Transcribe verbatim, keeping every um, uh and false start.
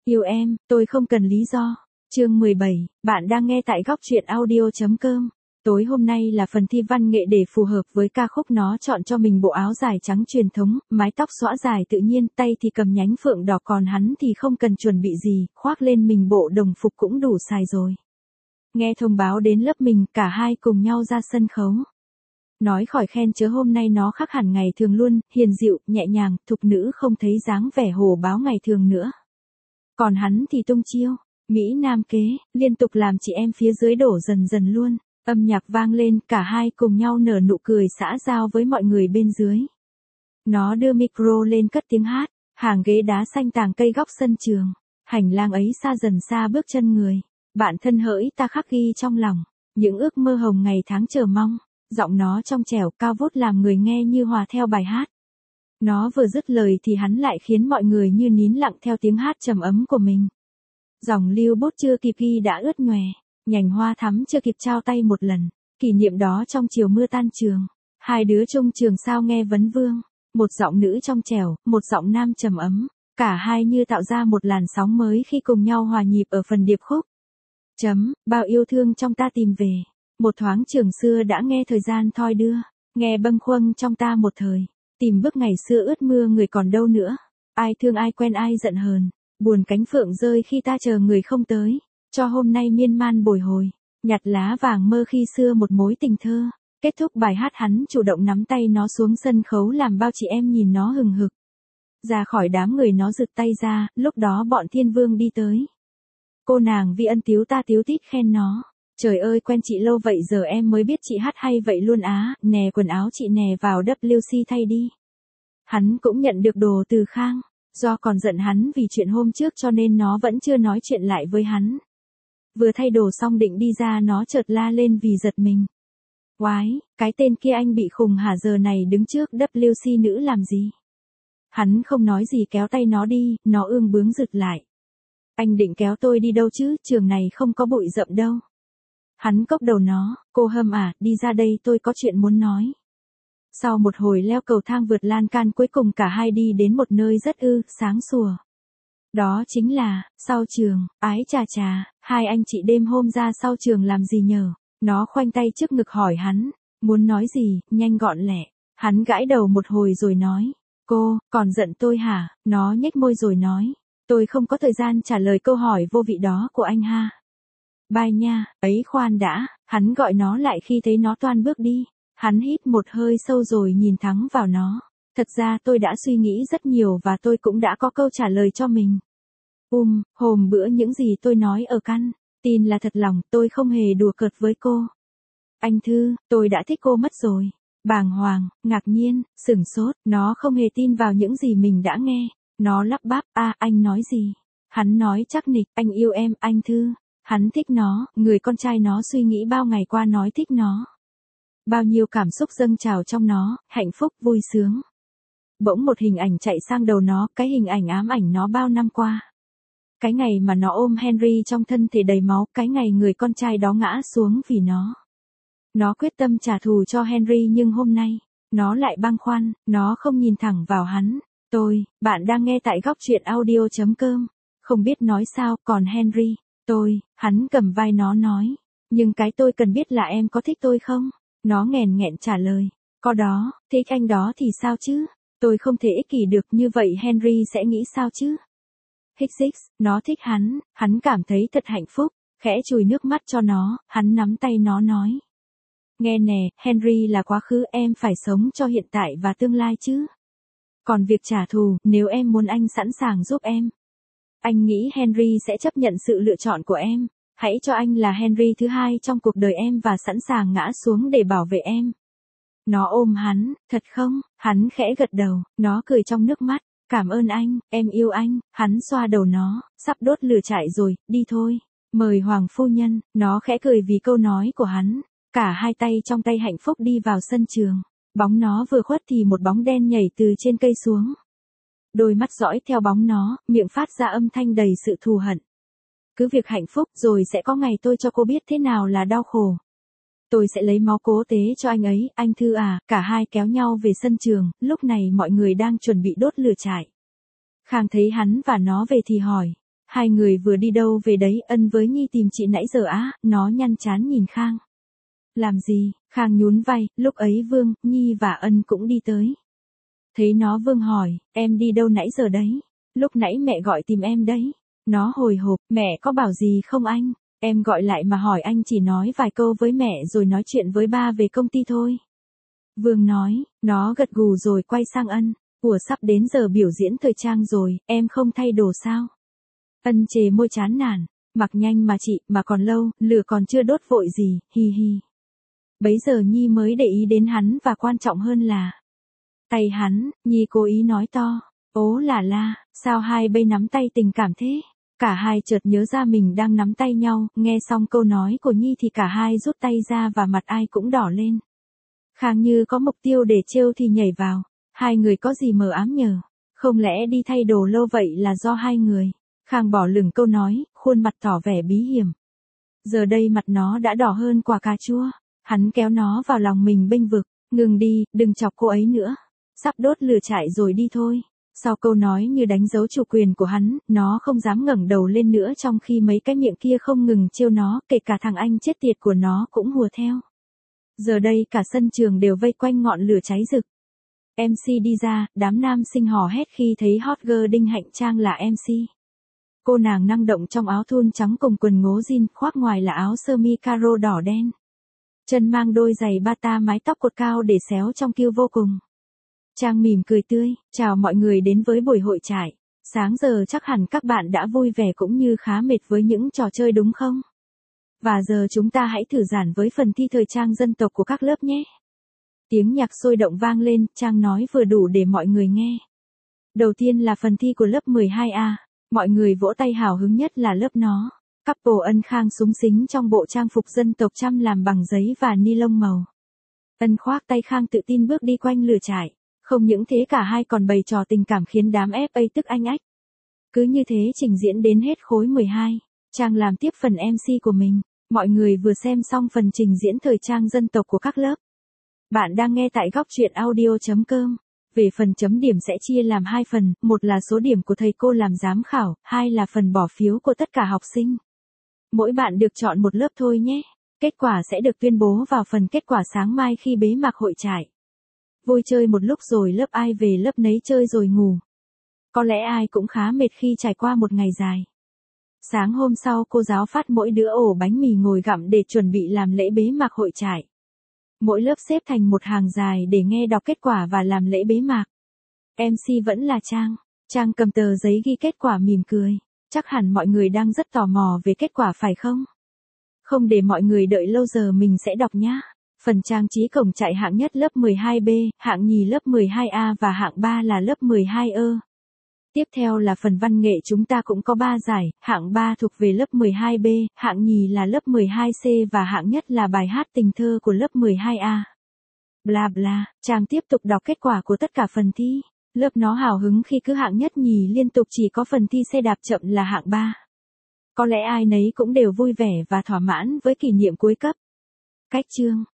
Yêu em, tôi không cần lý do. Chương mười bảy, bạn đang nghe tại góc truyện audio.com. Tối hôm nay là phần thi văn nghệ để phù hợp với ca khúc nó chọn cho mình bộ áo dài trắng truyền thống, mái tóc xõa dài tự nhiên, tay thì cầm nhánh phượng đỏ, còn hắn thì không cần chuẩn bị gì, khoác lên mình bộ đồng phục cũng đủ xài rồi. Nghe thông báo đến lớp mình, cả hai cùng nhau ra sân khấu. Nói khỏi khen chớ hôm nay nó khác hẳn ngày thường luôn, hiền dịu, nhẹ nhàng, thục nữ không thấy dáng vẻ hồ báo ngày thường nữa. Còn hắn thì tung chiêu, Mỹ Nam kế, liên tục làm chị em phía dưới đổ dần dần luôn. Âm nhạc vang lên, cả hai cùng nhau nở nụ cười xã giao với mọi người bên dưới. Nó đưa micro lên cất tiếng hát, hàng ghế đá xanh tàng cây góc sân trường. Hành lang ấy xa dần xa bước chân người. Bạn thân hỡi ta khắc ghi trong lòng, những ước mơ hồng ngày tháng chờ mong. Giọng nó trong trẻo cao vút làm người nghe như hòa theo bài hát. Nó vừa dứt lời thì hắn lại khiến mọi người như nín lặng theo tiếng hát trầm ấm của mình. Dòng lưu bút chưa kịp ghi đã ướt nhòe, nhành hoa thắm chưa kịp trao tay một lần. Kỷ niệm đó trong chiều mưa tan trường, hai đứa chung trường sao nghe vấn vương. Một giọng nữ trong trẻo, một giọng nam trầm ấm, cả hai như tạo ra một làn sóng mới khi cùng nhau hòa nhịp ở phần điệp khúc. Chấm, bao yêu thương trong ta tìm về. Một thoáng trường xưa đã nghe thời gian thoi đưa, nghe bâng khuâng trong ta một thời, tìm bước ngày xưa ướt mưa người còn đâu nữa, ai thương ai quen ai giận hờn, buồn cánh phượng rơi khi ta chờ người không tới, cho hôm nay miên man bồi hồi, nhặt lá vàng mơ khi xưa một mối tình thơ. Kết thúc bài hát hắn chủ động nắm tay nó xuống sân khấu làm bao chị em nhìn nó hừng hực. Ra khỏi đám người nó giựt tay ra, lúc đó bọn thiên vương đi tới. Cô nàng Vi Ân tíu ta tíu tít khen nó. Trời ơi quen chị lâu vậy giờ em mới biết chị hát hay vậy luôn á, nè quần áo chị nè vào W C thay đi. Hắn cũng nhận được đồ từ Khang, do còn giận hắn vì chuyện hôm trước cho nên nó vẫn chưa nói chuyện lại với hắn. Vừa thay đồ xong định đi ra nó chợt la lên vì giật mình. Oái, cái tên kia anh bị khùng hả, giờ này đứng trước W C nữ làm gì? Hắn không nói gì kéo tay nó đi, nó ương bướng rụt lại. Anh định kéo tôi đi đâu chứ, trường này không có bụi rậm đâu. Hắn cốc đầu nó, cô Hâm à, đi ra đây tôi có chuyện muốn nói. Sau một hồi leo cầu thang vượt lan can cuối cùng cả hai đi đến một nơi rất ư, sáng sủa. Đó chính là, sau trường, ái chà chà, hai anh chị đêm hôm ra sau trường làm gì nhờ? Nó khoanh tay trước ngực hỏi hắn, muốn nói gì, nhanh gọn lẹ. Hắn gãi đầu một hồi rồi nói, cô, còn giận tôi hả? Nó nhếch môi rồi nói, tôi không có thời gian trả lời câu hỏi vô vị đó của anh ha. Bye nha, ấy khoan đã, hắn gọi nó lại khi thấy nó toan bước đi. Hắn hít một hơi sâu rồi nhìn thẳng vào nó. Thật ra tôi đã suy nghĩ rất nhiều và tôi cũng đã có câu trả lời cho mình. Um, hôm bữa những gì tôi nói ở căn tin là thật lòng, tôi không hề đùa cợt với cô. Anh Thư, tôi đã thích cô mất rồi. Bàng hoàng, ngạc nhiên, sửng sốt, nó không hề tin vào những gì mình đã nghe. Nó lắp bắp, a anh nói gì? Hắn nói chắc nịch, anh yêu em, anh Thư. Hắn thích nó, người con trai nó suy nghĩ bao ngày qua nói thích nó. Bao nhiêu cảm xúc dâng trào trong nó, hạnh phúc, vui sướng. Bỗng một hình ảnh chạy sang đầu nó, cái hình ảnh ám ảnh nó bao năm qua. Cái ngày mà nó ôm Henry trong thân thể đầy máu, cái ngày người con trai đó ngã xuống vì nó. Nó quyết tâm trả thù cho Henry nhưng hôm nay, nó lại băn khoăn, nó không nhìn thẳng vào hắn. Tôi, bạn đang nghe tại góc truyện audio.com, không biết nói sao, còn Henry, tôi, hắn cầm vai nó nói. Nhưng cái tôi cần biết là em có thích tôi không? Nó nghèn nghẹn trả lời, có đó, thích anh đó thì sao chứ? Tôi không thể ích kỷ được như vậy Henry sẽ nghĩ sao chứ? Hích xích, nó thích hắn, hắn cảm thấy thật hạnh phúc, khẽ chùi nước mắt cho nó, hắn nắm tay nó nói. Nghe nè, Henry là quá khứ, em phải sống cho hiện tại và tương lai chứ. Còn việc trả thù, nếu em muốn anh sẵn sàng giúp em. Anh nghĩ Henry sẽ chấp nhận sự lựa chọn của em. Hãy cho anh là Henry thứ hai trong cuộc đời em và sẵn sàng ngã xuống để bảo vệ em. Nó ôm hắn, thật không? Hắn khẽ gật đầu, nó cười trong nước mắt. Cảm ơn anh, em yêu anh. Hắn xoa đầu nó, sắp đốt lửa trại rồi, đi thôi. Mời Hoàng phu nhân, nó khẽ cười vì câu nói của hắn. Cả hai tay trong tay hạnh phúc đi vào sân trường. Bóng nó vừa khuất thì một bóng đen nhảy từ trên cây xuống. Đôi mắt dõi theo bóng nó, miệng phát ra âm thanh đầy sự thù hận. Cứ việc hạnh phúc rồi sẽ có ngày tôi cho cô biết thế nào là đau khổ. Tôi sẽ lấy máu cố tế cho anh ấy, anh Thư à, cả hai kéo nhau về sân trường, lúc này mọi người đang chuẩn bị đốt lửa trại. Khang thấy hắn và nó về thì hỏi, Hai người vừa đi đâu về đấy, Ân với Nhi tìm chị nãy giờ á, nó nhăn chán nhìn Khang. Làm gì? Khang nhún vai, lúc ấy Vương, Nhi và Ân cũng đi tới. Thấy nó Vương hỏi, em đi đâu nãy giờ đấy? Lúc nãy mẹ gọi tìm em đấy. Nó hồi hộp, mẹ có bảo gì không anh? Em gọi lại mà hỏi anh chỉ nói vài câu với mẹ rồi nói chuyện với ba về công ty thôi. Vương nói, nó gật gù rồi quay sang Ân, ủa sắp đến giờ biểu diễn thời trang rồi, em không thay đồ sao? Ân chề môi chán nản, mặc nhanh mà chị, mà còn lâu, lửa còn chưa đốt vội gì, hi hi. Bấy giờ Nhi mới để ý đến hắn và quan trọng hơn là tay hắn. Nhi cố ý nói to, ố là la, sao hai bây nắm tay tình cảm thế? Cả hai chợt nhớ ra mình đang nắm tay nhau, nghe xong câu nói của Nhi thì cả hai rút tay ra và mặt ai cũng đỏ lên. Khang như có mục tiêu để trêu thì nhảy vào, hai người có gì mờ ám nhờ? Không lẽ đi thay đồ lâu vậy là do hai người? Khang bỏ lửng câu nói, khuôn mặt tỏ vẻ bí hiểm. Giờ đây mặt nó đã đỏ hơn quả cà chua. Hắn kéo nó vào lòng mình bênh vực, ngừng đi, đừng chọc cô ấy nữa. Sắp đốt lửa trại rồi đi thôi. Sau câu nói như đánh dấu chủ quyền của hắn, nó không dám ngẩng đầu lên nữa trong khi mấy cái miệng kia không ngừng trêu nó, kể cả thằng anh chết tiệt của nó cũng hùa theo. Giờ đây cả sân trường đều vây quanh ngọn lửa cháy rực. em xê đi ra, đám nam sinh hò hét khi thấy hot girl Đinh Hạnh Trang là em xê. Cô nàng năng động trong áo thun trắng cùng quần ngố jean, khoác ngoài là áo sơ mi caro đỏ đen. Chân mang đôi giày bata, mái tóc cột cao để xéo trong kiêu vô cùng. Trang mỉm cười tươi, chào mọi người đến với buổi hội trại. Sáng giờ chắc hẳn các bạn đã vui vẻ cũng như khá mệt với những trò chơi đúng không? Và giờ chúng ta hãy thử giản với phần thi thời trang dân tộc của các lớp nhé. Tiếng nhạc sôi động vang lên, Trang nói vừa đủ để mọi người nghe. Đầu tiên là phần thi của lớp mười hai A, mọi người vỗ tay hào hứng nhất là lớp nó. Couple Ân Khang súng xính trong bộ trang phục dân tộc Chăm làm bằng giấy và ni lông màu. Ân khoác tay Khang tự tin bước đi quanh lửa trại. Không những thế cả hai còn bày trò tình cảm khiến đám ép a tức anh ách. Cứ như thế trình diễn đến hết khối mười hai. Trang làm tiếp phần em xê của mình. Mọi người vừa xem xong phần trình diễn thời trang dân tộc của các lớp. Bạn đang nghe tại góc truyện audio chấm com. Về phần chấm điểm sẽ chia làm hai phần, một là số điểm của thầy cô làm giám khảo, hai là phần bỏ phiếu của tất cả học sinh. Mỗi bạn được chọn một lớp thôi nhé. Kết quả sẽ được tuyên bố vào phần kết quả sáng mai khi bế mạc hội trại. Vui chơi một lúc rồi lớp ai về lớp nấy chơi rồi ngủ. Có lẽ ai cũng khá mệt khi trải qua một ngày dài. Sáng hôm sau cô giáo phát mỗi đứa ổ bánh mì ngồi gặm để chuẩn bị làm lễ bế mạc hội trại. Mỗi lớp xếp thành một hàng dài để nghe đọc kết quả và làm lễ bế mạc. em xê vẫn là Trang. Trang cầm tờ giấy ghi kết quả mỉm cười. Chắc hẳn mọi người đang rất tò mò về kết quả phải không? Không để mọi người đợi lâu giờ mình sẽ đọc nhá. Phần trang trí cổng trại hạng nhất lớp mười hai B, hạng nhì lớp mười hai A và hạng ba là lớp mười hai E. Tiếp theo là phần văn nghệ, chúng ta cũng có ba giải, hạng ba thuộc về lớp mười hai B, hạng nhì là lớp mười hai C và hạng nhất là bài hát tình thơ của lớp mười hai A. Bla bla, Trang tiếp tục đọc kết quả của tất cả phần thi. Lớp nó hào hứng khi cứ hạng nhất nhì liên tục, chỉ có phần thi xe đạp chậm là hạng ba. Có lẽ ai nấy cũng đều vui vẻ và thỏa mãn với kỷ niệm cuối cấp. Cách chương